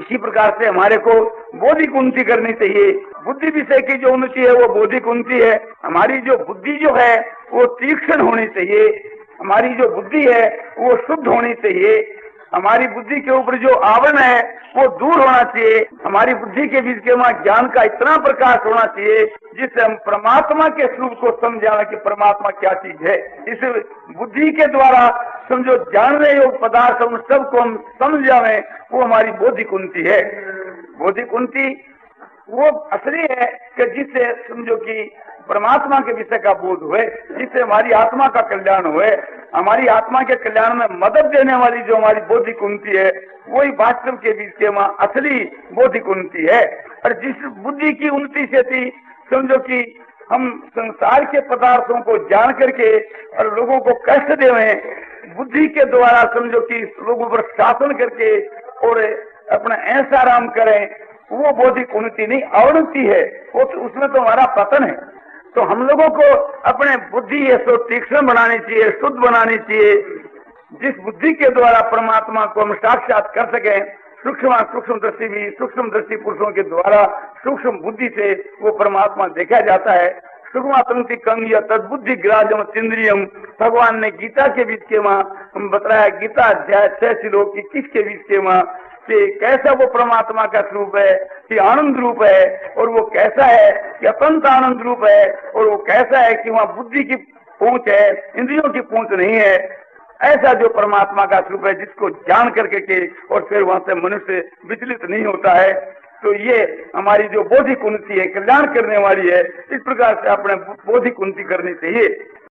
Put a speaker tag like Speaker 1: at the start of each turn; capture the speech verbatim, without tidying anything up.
Speaker 1: इसी प्रकार से हमारे को बौद्धिक उन्नति करनी चाहिए। बुद्धि विषय की जो उन्नति है वो बौद्धिक उन्नति है। हमारी जो बुद्धि जो है वो तीक्ष्ण होनी चाहिए, हमारी जो बुद्धि है वो शुद्ध होनी चाहिए, हमारी बुद्धि के ऊपर जो आवरण है वो दूर होना चाहिए, हमारी बुद्धि के बीच के वहां ज्ञान का इतना प्रकाश होना चाहिए जिससे हम परमात्मा के स्वरूप को समझावे कि परमात्मा क्या चीज है। इस बुद्धि के द्वारा समझो जानने योग पदार्थ उन सबको हम समझ जावे, वो हमारी बौद्धिक उन्नति है। बौद्धिक उन्नति वो असली है कि जिससे समझो कि परमात्मा के विषय का बोध हुए, जिससे हमारी आत्मा का कल्याण हुए। हमारी आत्मा के कल्याण में मदद देने वाली जो हमारी बौद्धिक उन्नति है वही वास्तव के बीच के वहां असली बौद्धिक उन्नति है। और जिस बुद्धि की उन्नति से थी समझो कि हम संसार के पदार्थों को जान करके और लोगों को कष्ट देवे, बुद्धि के द्वारा समझो कि लोगों पर शासन करके और अपना ऐसा आराम करें, वो बौद्धिक उन्नति नहीं अवनति है, वो तो उसमें तो हमारा पतन है। तो हम लोगों को अपने बुद्धि है सो तीक्ष्ण बनानी चाहिए, शुद्ध बनानी चाहिए, जिस बुद्धि के द्वारा परमात्मा को हम साक्षात कर सके। सूक्ष्म सूक्ष्म दृष्टि भी सूक्ष्म दृष्टि पुरुषों के द्वारा सूक्ष्म बुद्धि से वो परमात्मा देखा जाता है। सूक्ष्मातंकी कंग या तद्बुद्धि ग्राजम इंद्रियम, भगवान ने गीता के बीच के वहाँ हम बताया, गीता अध्याय छह श्लोक इक्कीस के बीच के वहाँ कि कैसा वो परमात्मा का स्वरूप है, कि आनंद रूप है, और वो कैसा है कि अत्यंत आनंद रूप है, और वो कैसा है कि वहाँ बुद्धि की पहुंच है, इंद्रियों की पहुंच नहीं है। ऐसा जो परमात्मा का स्वरूप है जिसको जान करके के और फिर वहां से मनुष्य विचलित नहीं होता है। तो ये हमारी जो बौद्धिक उन्नति है, कल्याण करने वाली है। इस प्रकार से अपने बौद्धिक उन्नति करनी चाहिए।